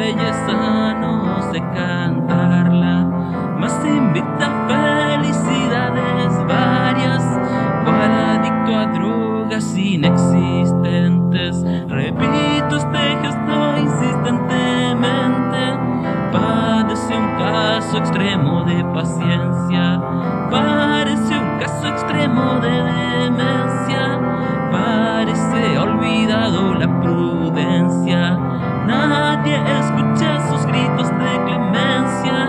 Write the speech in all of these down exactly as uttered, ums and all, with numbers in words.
belleza no sé cantarla, mas invita felicidades varias, cual adicto a drogas inexistentes. Repito este gesto insistentemente, padece un caso extremo de paciencia, parece un caso extremo de demencia, parece olvidado la prudencia, nadie escucha sus gritos de clemencia.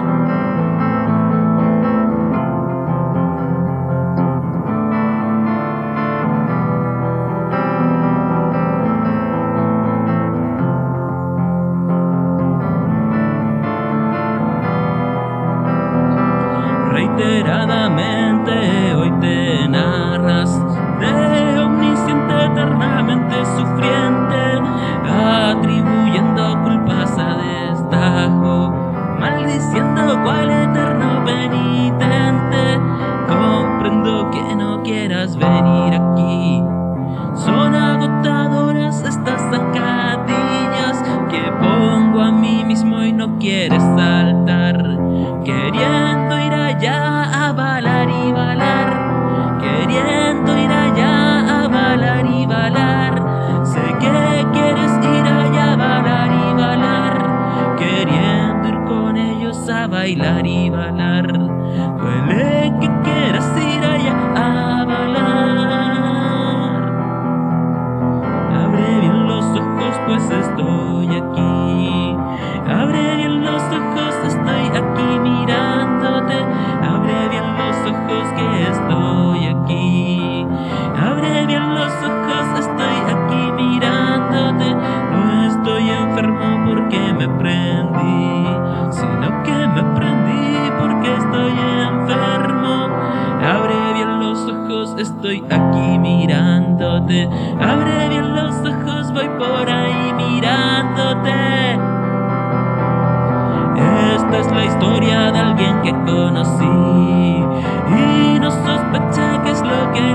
Reiteradamente hoy te narras de omnisciente eternamente sufriente, atribuyendo culpas a destajo, maldiciendo cual eterno penitente. Comprendo que no quieras venir aquí, son agotadoras estas zancadillas que pongo a mí mismo y no quieres saltar, queriendo ir allá a balar y balar, queriendo ir allá a balar y balar. Sé que quieres ir allá a balar y balar, queriendo ir con ellos a bailar y balar. Duele que quieras ir allá a bailar. Abre bien los ojos pues estoy aquí, abre bien los ojos, estoy aquí mirándote. Abre bien los ojos que estoy aquí, abre bien los ojos, estoy aquí mirándote. No estoy enfermo porque me prendí, sino que me prendí porque estoy enfermo. Abre bien los ojos, estoy aquí mirándote. Abre bien los ojos, voy por ahí mirándote. Esta es la historia de alguien que conocí y no sospeché qué es lo que